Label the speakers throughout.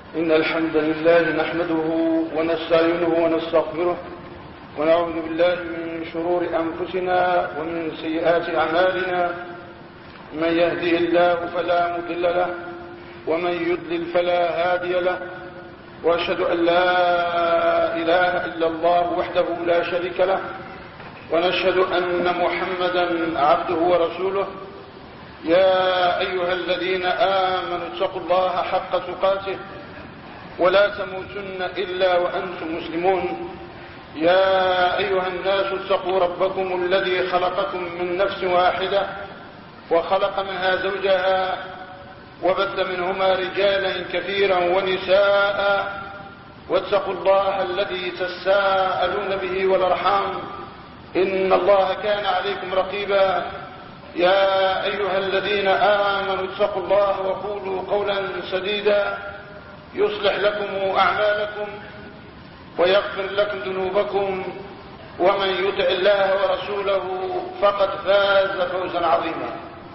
Speaker 1: إن الحمد لله نحمده ونستعينه ونستغفره ونعوذ بالله من شرور أنفسنا ومن سيئات أعمالنا. من يهده الله فلا مضل له ومن يضلل فلا هادي له، وأشهد أن لا إله إلا الله وحده لا شريك له، ونشهد أن محمدا عبده ورسوله. يا أيها الذين آمنوا اتقوا الله حق تقاته ولا تموتن إلا وأنتم مسلمون. يا أيها الناس اتقوا ربكم الذي خلقكم من نفس واحدة وخلق منها زوجها وبث منهما رجالا كثيرا ونساء، واتقوا الله الذي تساءلون به والأرحام إن الله كان عليكم رقيبا. يا أيها الذين آمنوا اتقوا الله وقولوا قولا سديدا يصلح لكم أعمالكم ويغفر لكم ذنوبكم، ومن يطع الله ورسوله فقد فاز فوزا عظيما.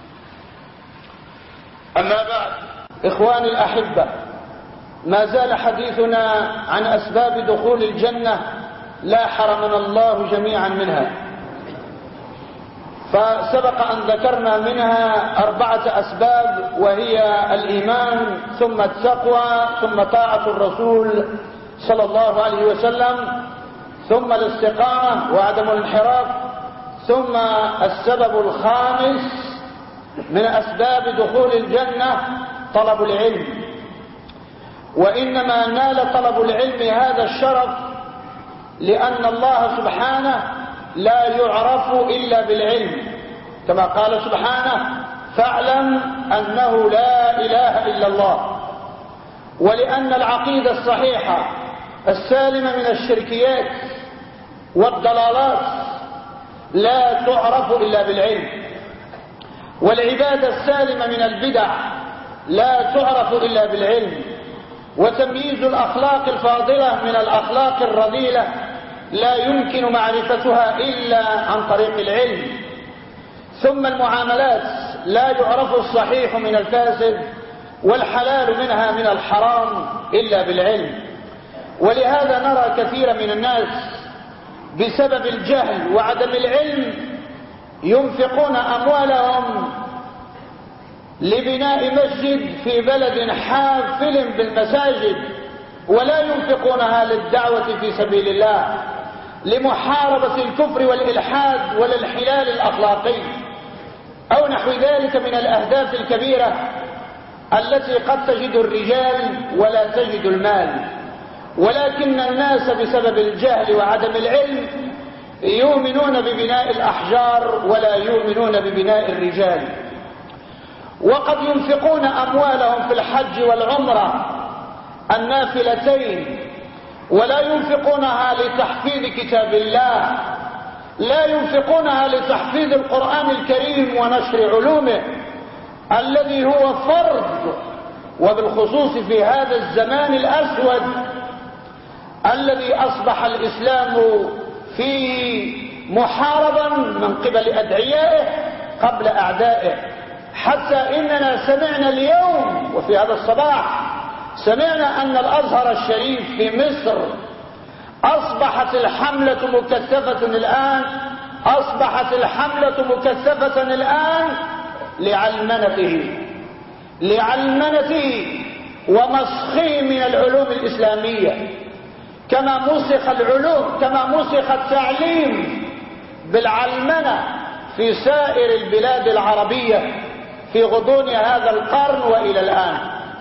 Speaker 1: أما بعد،
Speaker 2: إخواني الأحبة، ما زال حديثنا عن أسباب دخول الجنة، لا حرمنا الله جميعا منها. فسبق أن ذكرنا منها 4 أسباب، وهي الإيمان ثم التقوى ثم طاعة الرسول صلى الله عليه وسلم ثم الاستقامة وعدم الانحراف، ثم السبب الخامس من أسباب دخول الجنة طلب العلم. وإنما نال طلب العلم هذا الشرف لأن الله سبحانه لا يعرف إلا بالعلم، كما قال سبحانه: فاعلم أنه لا إله إلا الله. ولأن العقيدة الصحيحة السالمة من الشركيات والضلالات لا تعرف إلا بالعلم، والعبادة السالمة من البدع لا تعرف إلا بالعلم، وتمييز الأخلاق الفاضلة من الأخلاق الرذيلة لا يمكن معرفتها إلا عن طريق العلم. ثم المعاملات لا يعرف الصحيح من الفاسد والحلال منها من الحرام إلا بالعلم. ولهذا نرى كثيرا من الناس بسبب الجهل وعدم العلم ينفقون أموالهم لبناء مسجد في بلد حافل بالمساجد، ولا ينفقونها للدعوة في سبيل الله، لمحاربة الكفر والإلحاد والانحلال الأخلاقي أو نحو ذلك من الأهداف الكبيرة التي قد تجد الرجال ولا تجد المال. ولكن الناس بسبب الجهل وعدم العلم يؤمنون ببناء الأحجار ولا يؤمنون ببناء الرجال. وقد ينفقون أموالهم في الحج والعمرة النافلتين ولا ينفقونها لتحفيظ كتاب الله، لا ينفقونها لتحفيظ القرآن الكريم ونشر علومه الذي هو فرض، وبالخصوص في هذا الزمان الأسود الذي أصبح الإسلام فيه محاربا من قبل أدعيائه قبل أعدائه. حتى إننا سمعنا اليوم وفي هذا الصباح سمعنا أن الأزهر الشريف في مصر أصبحت الحملة مكثفة الآن لعلمنته ومسخه من العلوم الإسلامية، كما مسخ التعليم بالعلمنة في سائر البلاد العربية في غضون هذا القرن وإلى الآن.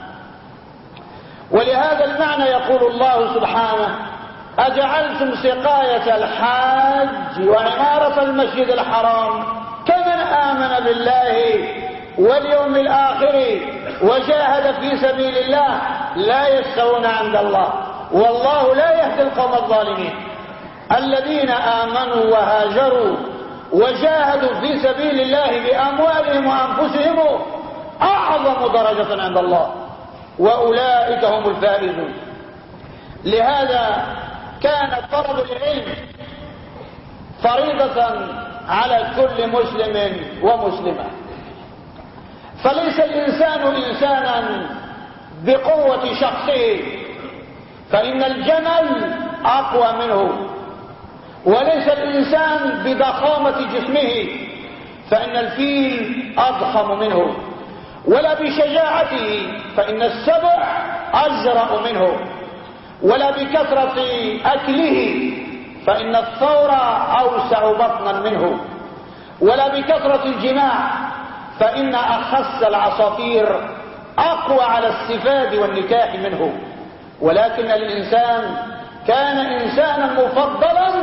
Speaker 2: ولهذا المعنى يقول الله سبحانه: أجعلتم سقاية الحاج وعمارة المسجد الحرام كمن آمن بالله واليوم الآخر وجاهد في سبيل الله لا يستوون عند الله والله لا يهدي القوم الظالمين. الذين آمنوا وهاجروا وجاهدوا في سبيل الله بأموالهم وأنفسهم أعظم درجة عند الله وأولئك هم الفائزون. لهذا كان طلب العلم فريضة على كل مسلم ومسلمة، فليس الإنسان إنسانا بقوة شخصه، فإن الجمل أقوى منه، وليس الإنسان بضخامة جسمه، فإن الفيل أضخم منه، ولا بشجاعته، فإن السبع أجرأ منه، ولا بكثرة أكله، فإن الثور أوسع بطنا منه، ولا بكثرة الجماع، فإن أخس العصافير أقوى على السفاد والنكاح منه. ولكن الإنسان كان إنسانا مفضلا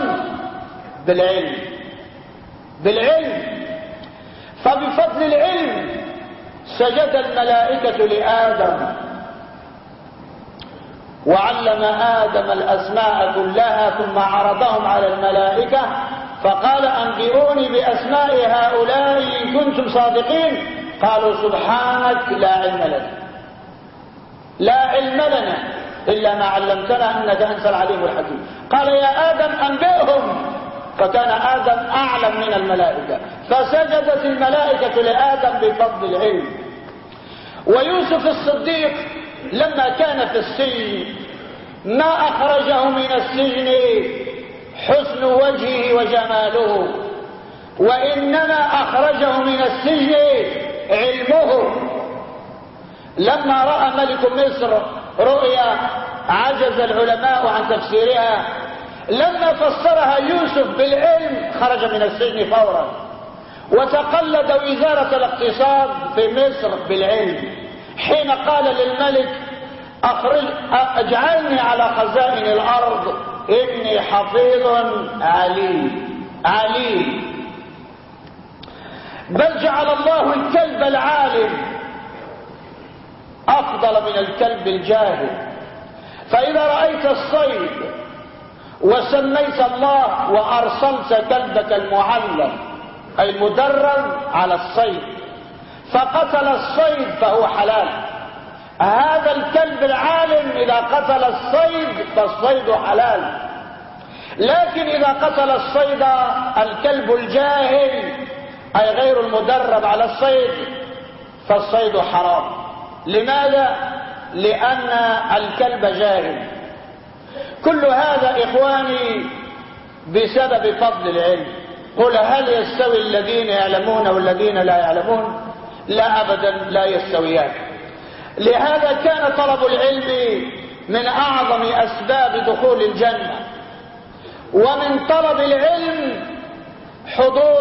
Speaker 2: بالعلم، فبفضل العلم سجد الملائكة لآدم، وعلم آدم الأسماء كلها، ثم عرضهم على الملائكة فقال أنبئوني بأسماء هؤلاء إن كنتم صادقين. قالوا سبحانك لا علم لنا إلا ما علمتنا إنك أنت العليم الحكيم. قال يا آدم أنبئهم، فكان آدم أعلم من الملائكة، فسجدت الملائكة لآدم بفضل العلم. ويوسف الصديق لما كان في السجن ما أخرجه من السجن حسن وجهه وجماله، وإنما أخرجه من السجن علمه. لما رأى ملك مصر رؤيا عجز العلماء عن تفسيرها، لما فسرها يوسف بالعلم خرج من السجن فورا، وتقلد وزارة الاقتصاد في مصر بالعلم، حين قال للملك اجعلني على خزائن الأرض إني حفيظ عليم. بل جعل الله الكلب العالم أفضل من الكلب الجاهل. فإذا رأيت الصيد وسميت الله وأرسلت كلبك المعلم أي المدرب على الصيد فقتل الصيد فهو حلال، هذا الكلب العالم إذا قتل الصيد فالصيد حلال. لكن إذا قتل الصيد الكلب الجاهل أي غير المدرب على الصيد فالصيد حرام. لماذا؟ لأن الكلب جاهل. كل هذا إخواني بسبب فضل العلم. قل هل يستوي الذين يعلمون والذين لا يعلمون؟ لا أبدا، لا يستويان. لهذا كان طلب العلم من أعظم أسباب دخول الجنة. ومن طلب العلم حضور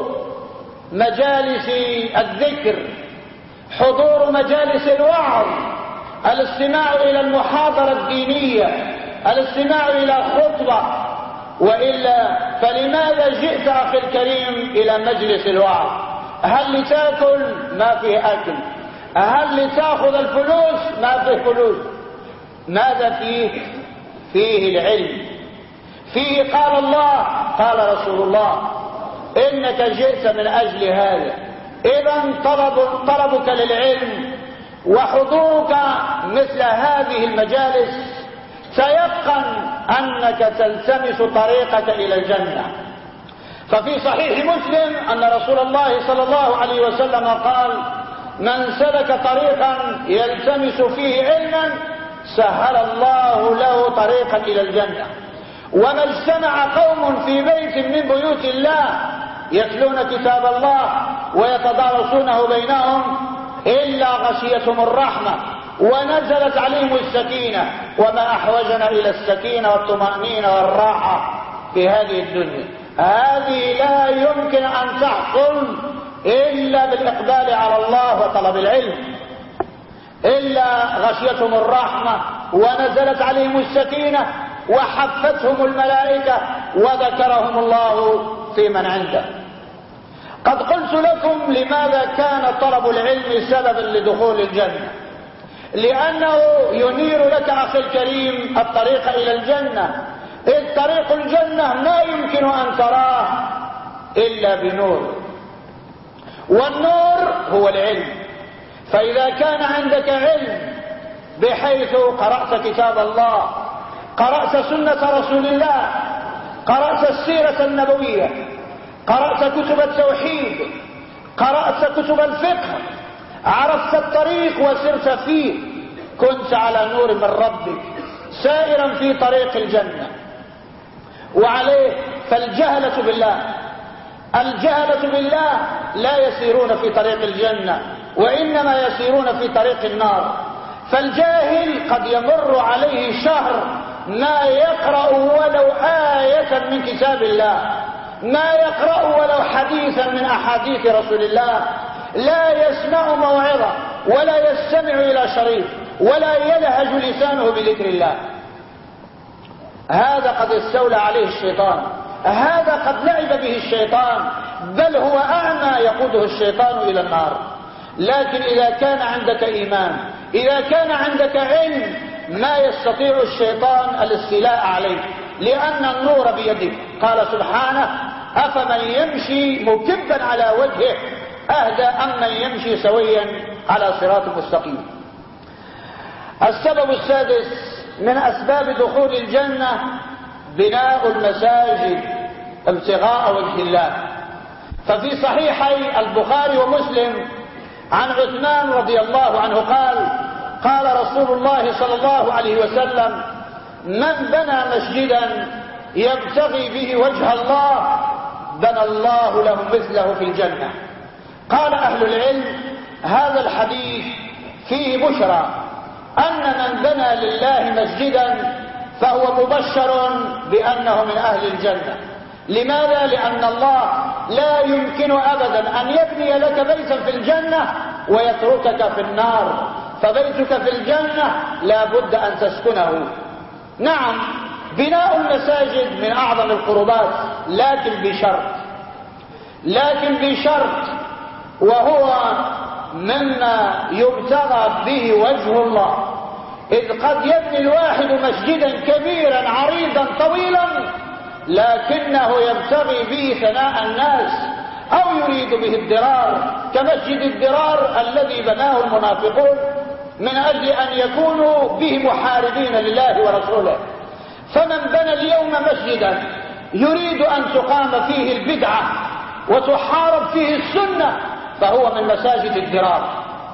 Speaker 2: مجالس الذكر، حضور مجالس الوعظ، الاستماع إلى المحاضرة الدينية، الاستماع إلى خطبة. وإلا فلماذا جئت أخي الكريم إلى مجلس الوعظ؟ هل لتأكل؟ ما فيه أكل. هل لتأخذ الفلوس؟ ما فيه فلوس. ماذا فيه؟ فيه العلم، فيه قال الله قال رسول الله، إنك جئت من أجل هذا. إذن طلبك للعلم وحضورك مثل هذه المجالس تيقن أنك تلتمس طريقك إلى الجنة. ففي صحيح مسلم أن رسول الله صلى الله عليه وسلم قال: من سلك طريقا يلتمس فيه علما سهل الله له طريقا إلى الجنة. وما اجتمع قوم في بيت من بيوت الله يتلون كتاب الله ويتدارسونه بينهم إلا غشيتهم الرحمة ونزلت عليهم السكينة. وما أحوجنا إلى السكينة والطمأنينة والراحة في هذه الدنيا. هذه لا يمكن أن تحصل إلا بالإقبال على الله وطلب العلم. إلا غشيتهم الرحمة ونزلت عليهم السكينة وحفتهم الملائكة وذكرهم الله في من عنده. قد قلت لكم لماذا كان طلب العلم سببا لدخول الجنة، لأنه ينير لك أخي الكريم الطريق إلى الجنة. إذ طريق الجنة ما يمكن أن تراه إلا بنور، والنور هو العلم. فإذا كان عندك علم بحيث قرأت كتاب الله، قرأت سنة رسول الله، قرأت السيرة النبوية، قرأت كتب التوحيد، قرأت كتب الفقه، عرفت الطريق وسرت فيه، كنت على نور من ربك سائرا في طريق الجنة. وعليه فالجهلة بالله لا يسيرون في طريق الجنة، وإنما يسيرون في طريق النار. فالجاهل قد يمر عليه شهر ما يقرأ ولو آية من كتاب الله، ما يقرأ ولو حديثا من أحاديث رسول الله، لا يسمع موعظة ولا يستمع إلى شريط ولا يلهج لسانه بذكر الله. هذا قد استولى عليه الشيطان، هذا قد لعب به الشيطان، بل هو أعمى يقوده الشيطان إلى النار. لكن إذا كان عندك إيمان، إذا كان عندك علم، ما يستطيع الشيطان الاستيلاء عليك، لأن النور بيدك. قال سبحانه: أفمن يمشي مكبا على وجهه أهدى أمن يمشي سويا على صراط مستقيم. السبب السادس من أسباب دخول الجنة بناء المساجد ابتغاء وجه الله. ففي صحيحي البخاري ومسلم عن عثمان رضي الله عنه قال رسول الله صلى الله عليه وسلم: من بنى مسجدا يبتغي به وجه الله بنى الله له مثله في الجنة. قال أهل العلم: هذا الحديث فيه بشرى أن من بنى لله مسجدا فهو مبشر بأنه من أهل الجنة. لماذا؟ لأن الله لا يمكن أبدا أن يبني لك بيتا في الجنة ويتركك في النار، فبيتك في الجنة لا بد أن تسكنه. نعم، بناء المساجد من أعظم القربات، لكن بشرط، وهو مما يبتغى به وجه الله. إذ قد يبني الواحد مسجدا كبيرا عريضا طويلا لكنه يبتغي به ثناء الناس أو يريد به الضرار، كمسجد الضرار الذي بناه المنافقون من أجل أن يكونوا به محاربين لله ورسوله. فمن بنى اليوم مسجدا يريد أن تقام فيه البدعة وتحارب فيه السنة فهو من مساجد الضرار.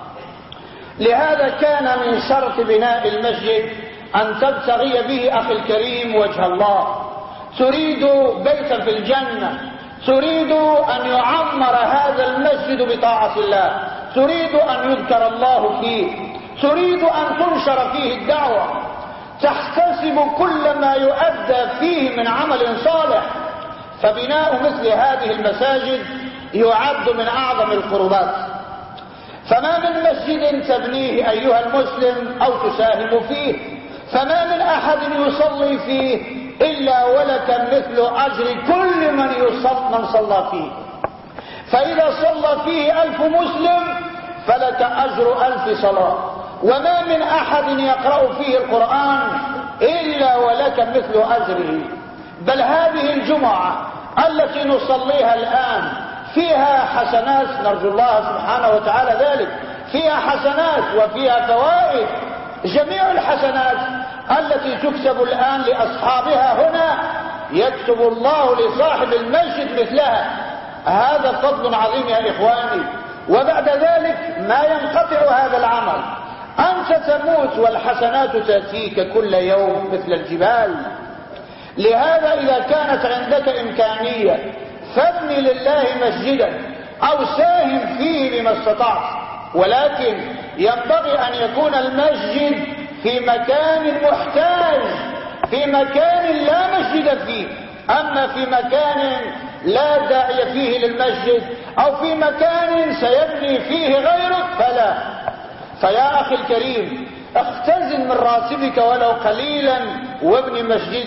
Speaker 2: لهذا كان من شرط بناء المسجد أن تبتغي به أخي الكريم وجه الله. تريد بيتا في الجنة، تريد أن يعمر هذا المسجد بطاعة الله، تريد أن يذكر الله فيه، تريد أن تنشر فيه الدعوة، تحتسب كل ما يؤدى فيه من عمل صالح. فبناء مثل هذه المساجد يعد من أعظم القربات. فما من مسجد تبنيه أيها المسلم أو تساهم فيه، فما من أحد يصلي فيه إلا ولك مثل أجر كل من صلى فيه. فإذا صلى فيه 1000 مسلم فلك أجر 1000 صلاة. وما من أحد يقرأ فيه القرآن إلا ولك مثل أجره. بل هذه الجمعة التي نصليها الآن فيها حسنات، نرجو الله سبحانه وتعالى ذلك، فيها حسنات وفيها فوائد. جميع الحسنات التي تكتب الآن لأصحابها هنا يكتب الله لصاحب المسجد مثلها. هذا فضل عظيم يا إخواني. وبعد ذلك ما ينقطع هذا العمل، أنت تموت والحسنات تأتيك كل يوم مثل الجبال. لهذا إذا كانت عندك إمكانية فابني لله مسجدا أو ساهم فيه بما استطعت، ولكن ينبغي أن يكون المسجد في مكان محتاج، في مكان لا مسجد فيه. أما في مكان لا داعي فيه للمسجد أو في مكان سيبني فيه غيرك فلا. فيا أخي الكريم، اختزن من راتبك ولو قليلا وابن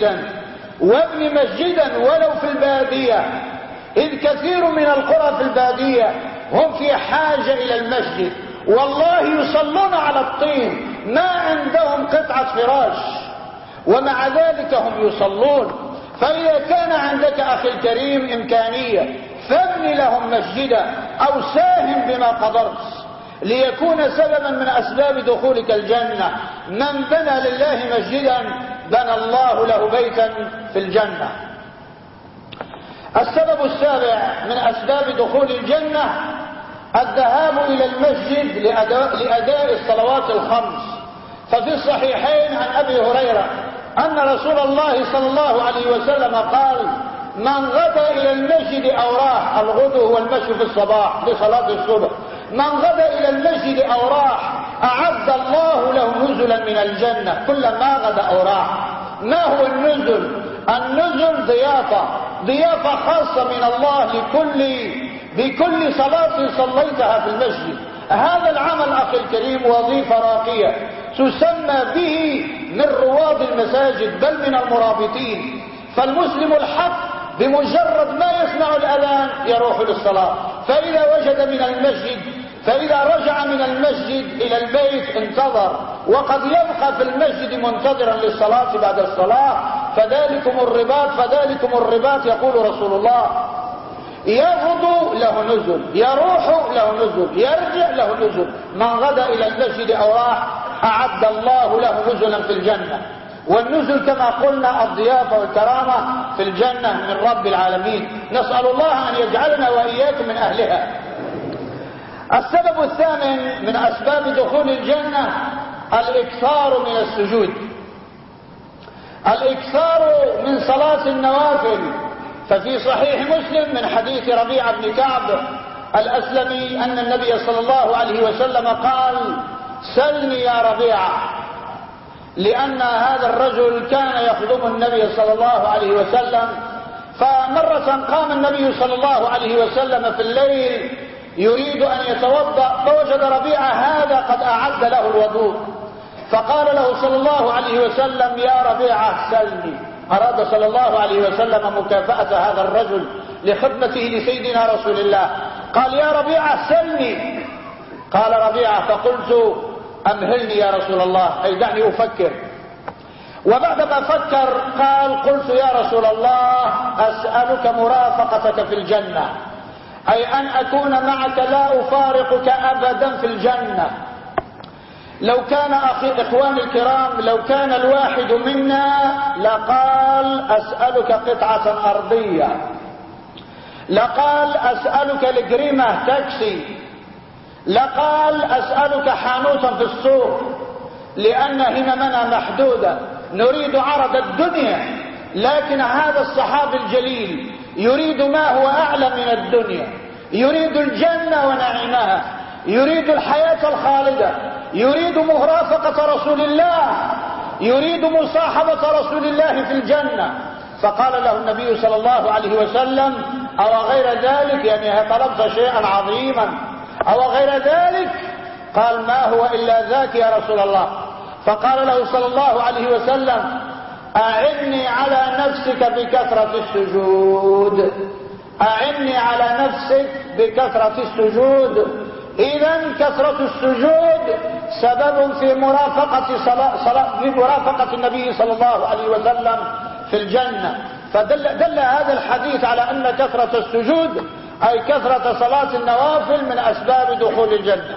Speaker 2: مسجدا ولو في البادية، إذ كثير من القرى في البادية هم في حاجة إلى المسجد، والله يصلون على الطين، ما عندهم قطعة فراش ومع ذلك هم يصلون. فإذا كان عندك أخي الكريم إمكانية فابني لهم مسجدا أو ساهم بما قدرت ليكون سببا من أسباب دخولك الجنة. من بنى لله مسجدا بنى الله له بيتا في الجنة. السبب السابع من أسباب دخول الجنة الذهاب إلى المسجد لأداء الصلوات الخمس. ففي الصحيحين عن أبي هريرة أن رسول الله صلى الله عليه وسلم قال: من غدا إلى المسجد أو راح، الغدو هو المشي في الصباح لصلاة الصبح، من غدا إلى المسجد أو راح أعد الله له نزلا من الجنة كلما غدا أو راح. ما هو النزل؟ النزل ضيافة خاصة من الله بكل صلاة صليتها في المسجد. هذا العمل أخي الكريم وظيفة راقية تسمى به من رواد المساجد بل من المرابطين. فالمسلم الحق بمجرد ما يسمع الأذان يروح للصلاة، فإذا رجع من المسجد إلى البيت انتظر، وقد يبقى في المسجد منتظرا للصلاة بعد الصلاة. فذلكم الرباط يقول رسول الله: يغدو له نزل، يروح له نزل، يرجع له نزل. من غدا إلى المسجد أو راح أعد الله له نزلا في الجنة. والنزل كما قلنا الضيافة والكرامة في الجنة من رب العالمين، نسأل الله أن يجعلنا وإياكم من أهلها. السبب الثامن من أسباب دخول الجنة الإكثار من السجود، الإكثار من صلاة النوافل. ففي صحيح مسلم من حديث ربيعة بن كعب الأسلمي أن النبي صلى الله عليه وسلم قال: سلني يا ربيعة، لأن هذا الرجل كان يخدم النبي صلى الله عليه وسلم. فمرة قام النبي صلى الله عليه وسلم في الليل يريد أن يتوضأ، فوجد ربيعة هذا قد أعد له الوضوء، فقال له صلى الله عليه وسلم: يا ربيعة سلني. أراد صلى الله عليه وسلم مكافأة هذا الرجل لخدمته لسيدنا رسول الله، قال: يا ربيعة سلني. قال ربيعة: فقلت: أمهلني يا رسول الله، أي دعني أفكر. وبعدما فكر قال: قلت يا رسول الله أسألك مرافقتك في الجنة، أي أن أكون معك لا أفارقك أبدا في الجنة. لو كان إخواني الكرام، لو كان الواحد منا لقال أسألك قطعة أرضية، لقال أسألك الجريمة تاكسي، لقال أسألك حانوتا في السوق، لأن هممنا محدودة نريد عرض الدنيا. لكن هذا الصحابي الجليل يريد ما هو أعلى من الدنيا، يريد الجنة ونعيمها، يريد الحياة الخالدة، يريد مرافقة رسول الله، يريد مصاحبة رسول الله في الجنة. فقال له النبي صلى الله عليه وسلم: أو غير ذلك، يعني طلبت شيئا عظيما أو غير ذلك؟ قال: ما هو إلا ذاك يا رسول الله. فقال له صلى الله عليه وسلم: أعني على نفسك بكثرة السجود، أعني على نفسك بكثرة السجود. إذن كثرة السجود سبب في مرافقة النبي صلى الله عليه وسلم في الجنة. فدل هذا الحديث على أن كثرة السجود أي كثرة صلاة النوافل من أسباب دخول الجنة.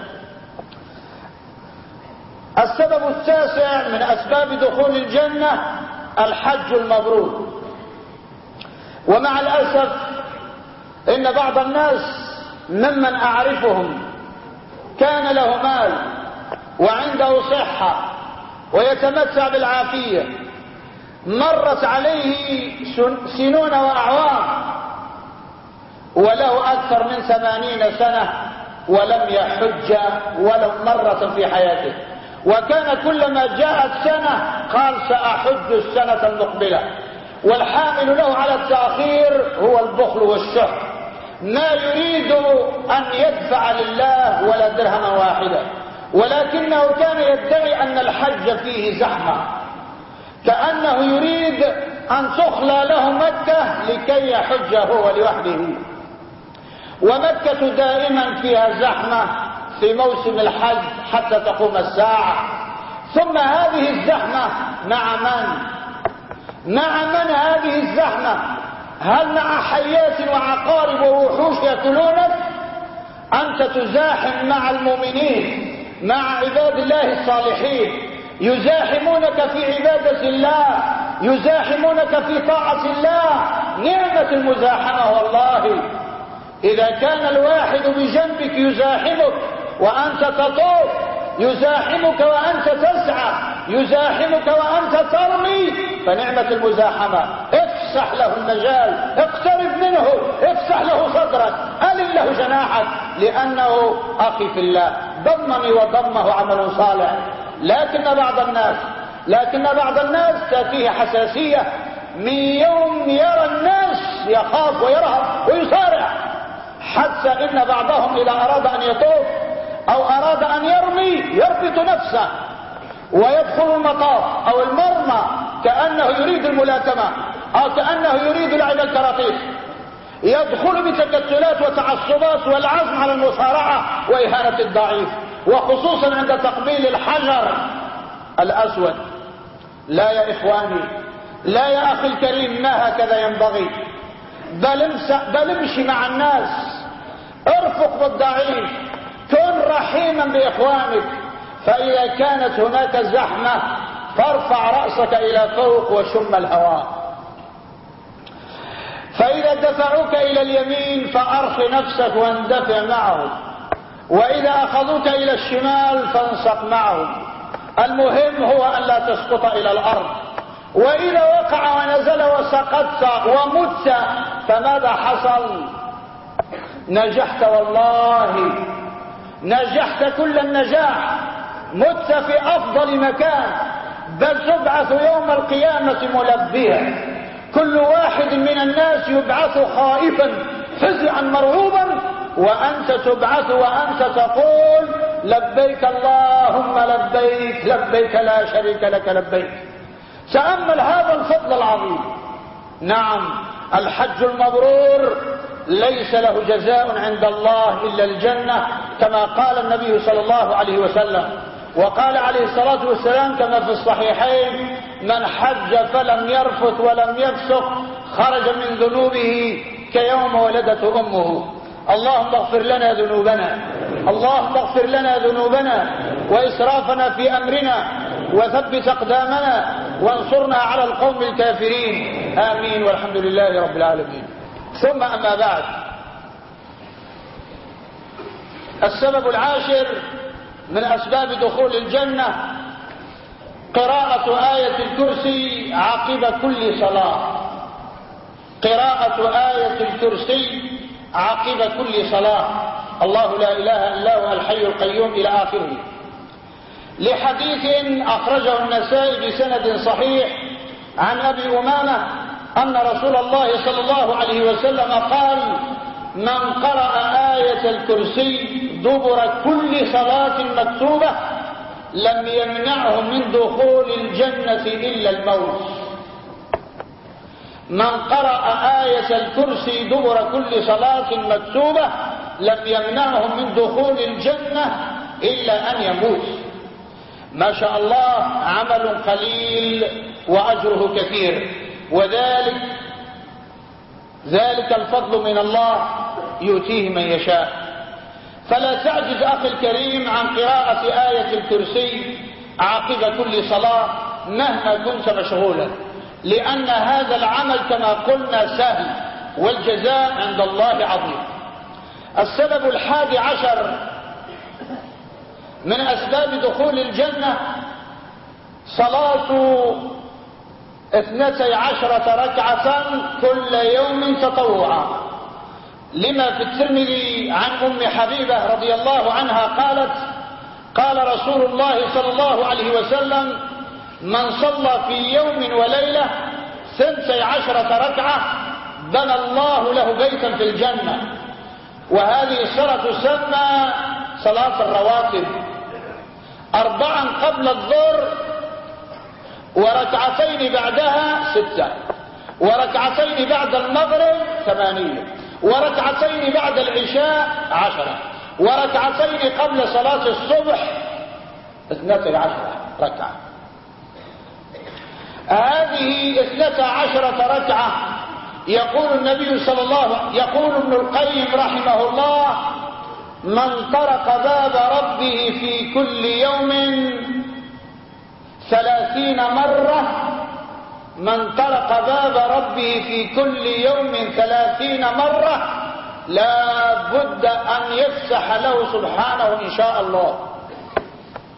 Speaker 2: السبب التاسع من أسباب دخول الجنة الحج المبرور. ومع الأسف إن بعض الناس ممن أعرفهم كان له مال وعنده صحة ويتمتع بالعافية، مرت عليه سنون وأعوام وله أكثر من 80 سنة ولم يحج ولو مرة في حياته، وكان كلما جاءت سنة قال سأحج السنة المقبلة. والحامل له على التأخير هو البخل والشح، ما يريد أن يدفع لله ولا درهما واحدا، ولكنه كان يدعي أن الحج فيه زحمة، كأنه يريد أن تخلى له مكة لكي يحج هو لوحده. ومكة دائما فيها زحمة في موسم الحج حتى تقوم الساعة. ثم هذه الزحمة مع من هذه الزحمة؟ هل مع حيات وعقارب ووحوش يأكلونك؟ أنت تزاحم مع المؤمنين، مع عباد الله الصالحين، يزاحمونك في عبادة الله، يزاحمونك في طاعة الله. نعمة المزاحمة والله. إذا كان الواحد بجنبك يزاحمك وأنت تطوف يزاحمك وأنت تسعى، يزاحمك وأنت ترمي، فنعمة المزاحمة. افسح له المجال، اقترب منه، افسح له صدرك، ألن له جناحك، لأنه أخي في الله، ضمني وضمه عمل صالح. لكن بعض الناس تأتيه حساسية من يوم يرى الناس يخاف ويرهب ويصارع، حتى إن بعضهم إذا أراد أن يطوف أو أراد أن يرمي يربط نفسه ويدخل المطاف أو المرمى كأنه يريد الملاكمة أو كأنه يريد لعب الكراطيس، يدخل بتكتلات وتعصبات والعزم على المصارعة وإهانة الضعيف، وخصوصا عند تقبيل الحجر الأسود. لا يا إخواني، لا يا أخي الكريم، ما هكذا ينبغي. بل امشي مع الناس، ارفق بالضعيف، كن رحيما بإخوانك. فإذا كانت هناك زحمة فارفع رأسك إلى فوق وشم الهواء. فإذا دفعوك إلى اليمين فأرخ نفسك واندفع معهم، وإذا أخذوك إلى الشمال فانسق معهم. المهم هو أن لا تسقط إلى الأرض. وإذا وقع ونزل وسقطت ومت فماذا حصل؟ نجحت، والله نجحت كل النجاح، مت في أفضل مكان، بل تبعث يوم القيامة ملبيا. كل واحد من الناس يبعث خائفا فزعا مرعوبا، وأنت تبعث وأنت تقول لبيك اللهم لبيك، لبيك لا شريك لك لبيك. تأمل هذا الفضل العظيم. نعم، الحج المبرور ليس له جزاء عند الله إلا الجنة، كما قال النبي صلى الله عليه وسلم. وقال عليه الصلاة والسلام كما في الصحيحين: من حج فلم يرفث ولم يفسق خرج من ذنوبه كيوم ولدته أمه. اللهم اغفر لنا ذنوبنا، اللهم اغفر لنا ذنوبنا وإسرافنا في أمرنا، وثبت أقدامنا وانصرنا على القوم الكافرين. آمين، والحمد لله رب العالمين. ثم أما بعد، السبب العاشر من أسباب دخول الجنة قراءة آية الكرسي عقب كل صلاة. قراءة آية الكرسي عقب كل صلاة. الله لا إله إلا هو الحي القيوم إلى آخره. لحديث أخرجه النسائي بسند صحيح عن أبي أمامة أن رسول الله صلى الله عليه وسلم قال: من قرأ آية الكرسي دبر كل صلاة مكتوبة لم يمنعه من دخول الجنة إلا الموت. من قرأ آية الكرسي دبر كل صلاة مكتوبة لم يمنعه من دخول الجنة إلا أن يموت. ما شاء الله، عمل قليل وأجره كثير، وذلك الفضل من الله يؤتيه من يشاء. فلا تعجز أخي الكريم عن قراءة آية الكرسي عقب كل صلاة مهما كنت مشغولا، لأن هذا العمل كما قلنا سهل، والجزاء عند الله عظيم. السبب 11 من أسباب دخول الجنة صلاة 12 ركعة كل يوم تطوعا، لما في الترمذي عن أم حبيبة رضي الله عنها قالت: قال رسول الله صلى الله عليه وسلم: من صلى في يوم وليلة 12 ركعة بنى الله له بيتا في الجنة. وهذه الصلاة تسمى صلاة الرواتب، 4 قبل الظهر، وركعتين بعدها 6، وركعتين بعد المغرب 8، وركعتين بعد العشاء 10، وركعتين قبل صلاة الصبح 12 ركعة. هذه 12 ركعة يقول ابن القيم رحمه الله: من طرق باب ربه في كل يوم 30 مرة، من طرق باب ربه في كل يوم 30 مرة لا بد أن يفسح له سبحانه إن شاء الله.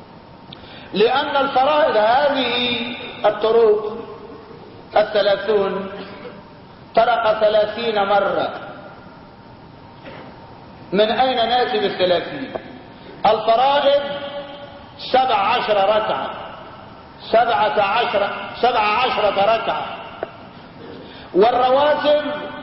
Speaker 2: لأن الفرائض هذه الطرق 30 طرق 30 مرة. من أين ناتي 30؟ الفرائض 17 ركعة، 17 ركعة، والرواتب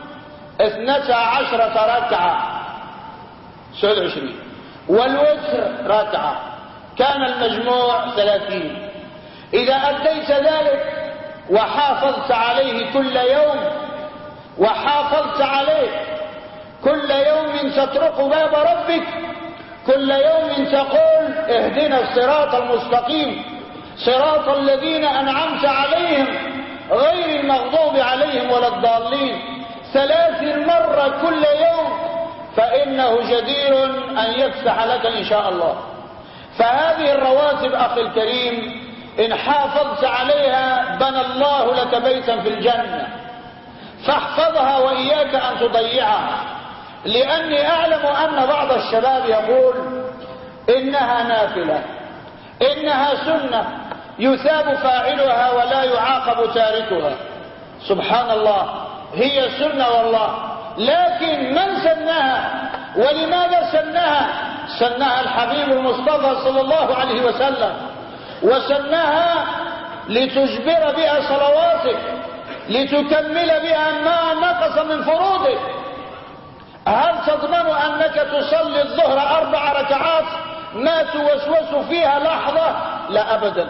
Speaker 2: 12 ركعة 29، والوتر ركعة، كان المجموع 30. إذا أديت ذلك وحافظت عليه كل يوم، وحافظت عليه كل يوم تطرق باب ربك، كل يوم تقول اهدنا الصراط المستقيم صراط الذين أنعمت عليهم غير المغضوب عليهم ولا الضالين 30 مرة كل يوم، فإنه جدير أن يفتح لك إن شاء الله. فهذه الرواتب أخي الكريم إن حافظت عليها بنى الله لك بيتا في الجنة، فاحفظها وإياك أن تضيعها. لأني أعلم أن بعض الشباب يقول إنها نافلة، إنها سنة يثاب فاعلها ولا يعاقب تاركها. سبحان الله، هي سنة والله، لكن من سنها؟ ولماذا سنها؟ سنها الحبيب المصطفى صلى الله عليه وسلم، وسنها لتجبر بها صلواتك، لتكمل بها ما نقص من فروضك. هل تضمن أنك تصلي الظهر 4 ركعات ما توسوس فيها لحظة؟ لا أبدا.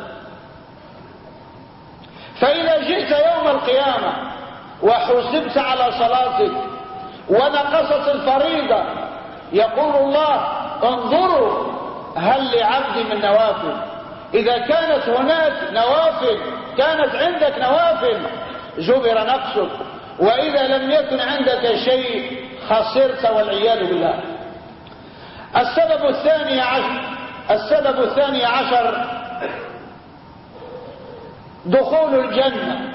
Speaker 2: فإذا جئت يوم القيامة وحسبت على صلاتك ونقصت الفريضة، يقول الله انظروا هل لعبد من نوافل. إذا كانت هناك نوافل، كانت عندك نوافل، جبر نقصك، وإذا لم يكن عندك شيء خسرت والعياذ بالله. السبب الثاني عشر دخول الجنة.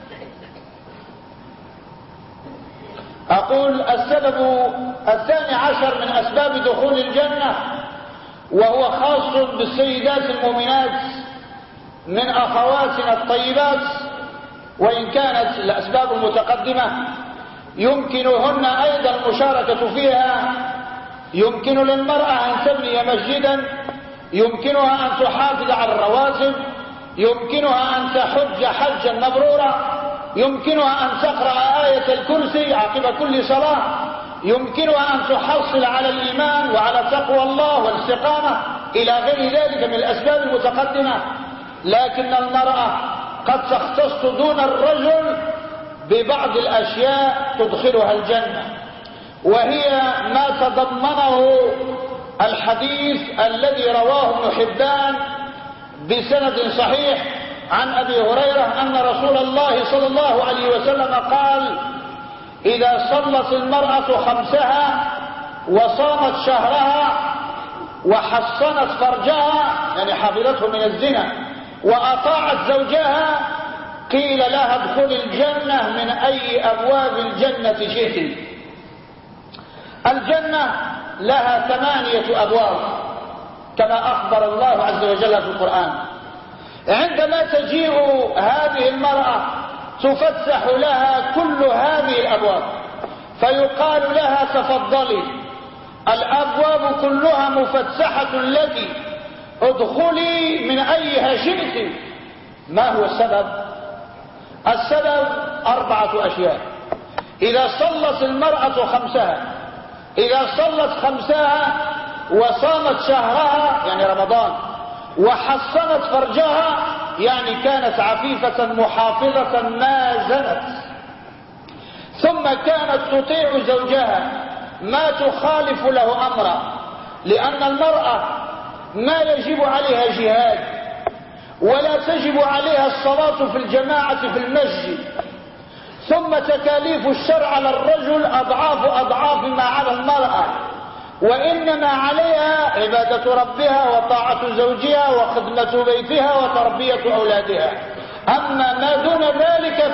Speaker 2: أقول السبب الثاني عشر من أسباب دخول الجنة، وهو خاص بالسيدات المؤمنات من أخواتنا الطيبات، وإن كانت الأسباب المتقدمة يمكنهن أيضا المشاركة فيها. يمكن للمرأة أن تبني مسجدا، يمكنها أن تحافظ على الرواتب، يمكنها أن تحج حجا مبرورا، يمكنها أن تقرأ آية الكرسي عقب كل صلاة، يمكنها أن تحصل على الإيمان وعلى تقوى الله والاستقامة إلى غير ذلك من الأسباب المتقدمة. لكن المرأة قد تختص دون الرجل ببعض الأشياء تدخلها الجنة، وهي ما تضمنه الحديث الذي رواه ابن حبان بسند صحيح عن أبي هريرة أن رسول الله صلى الله عليه وسلم قال: إذا صلت المرأة خمسها وصامت شهرها وحصنت فرجها، يعني حفظته من الزنا، وأطاعت زوجها، قيل لها ادخل الجنة من أي أبواب الجنة شئت. الجنة لها 8 أبواب كما أخبر الله عز وجل في القرآن. عندما تجيء هذه المرأة تفتح لها كل هذه الأبواب، فيقال لها تفضلي، الأبواب كلها مفتحة لك، ادخلي من أيها شئت. ما هو السبب؟ السبب 4 أشياء. إذا صلت المرأة خمسها، إذا صلت خمسها وصامت شهرها يعني رمضان، وحصنت فرجها يعني كانت عفيفة محافظة ما زنت، ثم كانت تطيع زوجها ما تخالف له أمرا، لأن المرأة ما يجب عليها جهاد ولا تجب عليها الصلاة في الجماعة في المسجد، ثم تكاليف الشرع على الرجل أضعاف ما على المرأة، وإنما عليها عبادة ربها وطاعة زوجها وخدمة بيتها وتربية أولادها. أما ما دون ذلك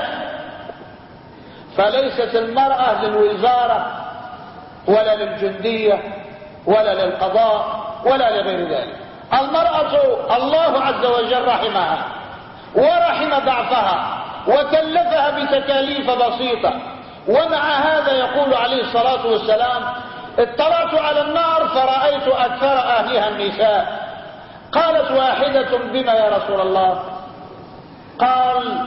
Speaker 2: فليست المرأة للوزارة ولا للجندية ولا للقضاء ولا لغير ذلك. المرأة الله عز وجل رحمها ورحم ضعفها وكلفها بتكاليف بسيطة، ومع هذا يقول عليه الصلاة والسلام: اطلعت على النار فرأيت أكثر أهلها النساء. قالت واحدة: بما يا رسول الله؟ قال: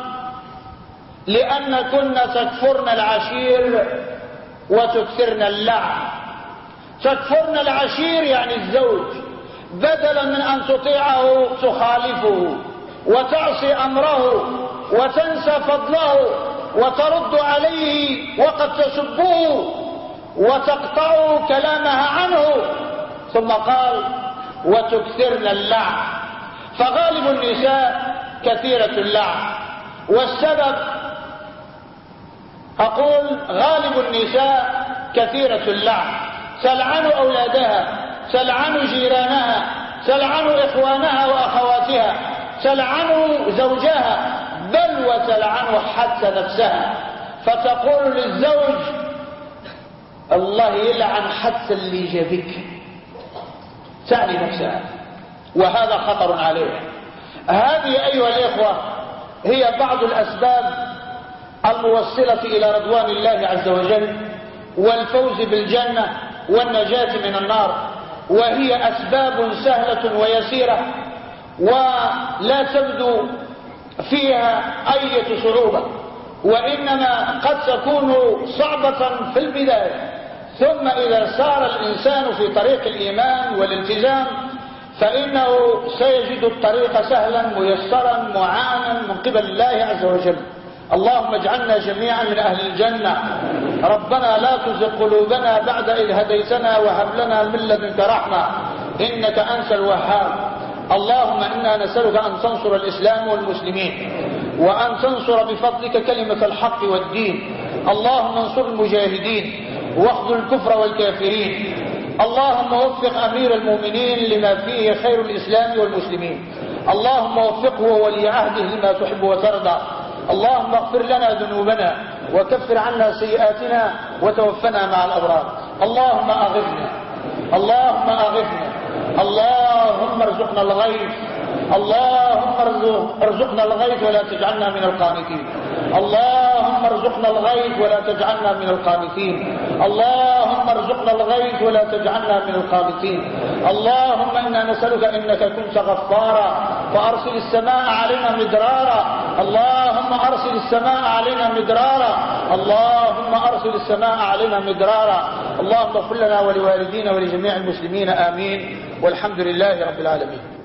Speaker 2: لأنكن تكفرن العشير وتكثرن اللعن. تكفرن العشير يعني الزوج، بدلا من أن تطيعه تخالفه وتعصي أمره وتنسى فضله وترد عليه وقد تسبه وتقطع كلامها عنه. ثم قال: وتكثرن اللعن. فغالب النساء كثيرة اللعن، والسبب أقول غالب النساء كثيرة اللعن، تلعن أولادها، تلعن جيرانها، تلعن إخوانها وأخواتها، تلعن زوجها، بل وتلعن حتى نفسها. فتقول للزوج: الله يلعن حتى اللي جابك، تعني نفسها، وهذا خطر عليه. هذه أيها الإخوة هي بعض الأسباب الموصلة إلى رضوان الله عز وجل والفوز بالجنة والنجاة من النار، وهي أسباب سهلة ويسيرة ولا تبدو فيها أي صعوبة، وإنما قد تكون صعبة في البداية، ثم إذا سار الإنسان في طريق الإيمان والالتزام فإنه سيجد الطريق سهلا ميسرا معانا من قبل الله عز وجل. اللهم اجعلنا جميعا من أهل الجنة. ربنا لا تزغ قلوبنا بعد إذ هديتنا وهب لنا من لدنك رحمة إنك أنت الوهاب. اللهم إنا نسألك أن تنصر الإسلام والمسلمين، وأن تنصر بفضلك كلمة الحق والدين. اللهم انصر المجاهدين واخذل الكفر والكافرين. اللهم وفق أمير المؤمنين لما فيه خير الإسلام والمسلمين. اللهم وفقه وولي عهده لما تحب وترضى. اللهم اغفر لنا ذنوبنا وكفر عنا سيئاتنا وتوفنا مع الأبرار. اللهم أغثنا، اللهم أغثنا، اللهم ارزقنا الغيث، اللهم ارزقنا الغيث ولا تجعلنا من القانتين. اللهم ارزقنا الغيث ولا تجعلنا من القانتين. اللهم ارزقنا الغيث ولا تجعلنا من القانتين. اللهم إنا نسألك إنك كنت غفارا فأرسل السماء علينا مدرارا. اللهم أرسل السماء علينا مدرارا. اللهم أرسل السماء علينا مدرارا. اللهم اغفر لنا ولوالدينا ولجميع المسلمين آمين، والحمد لله رب العالمين.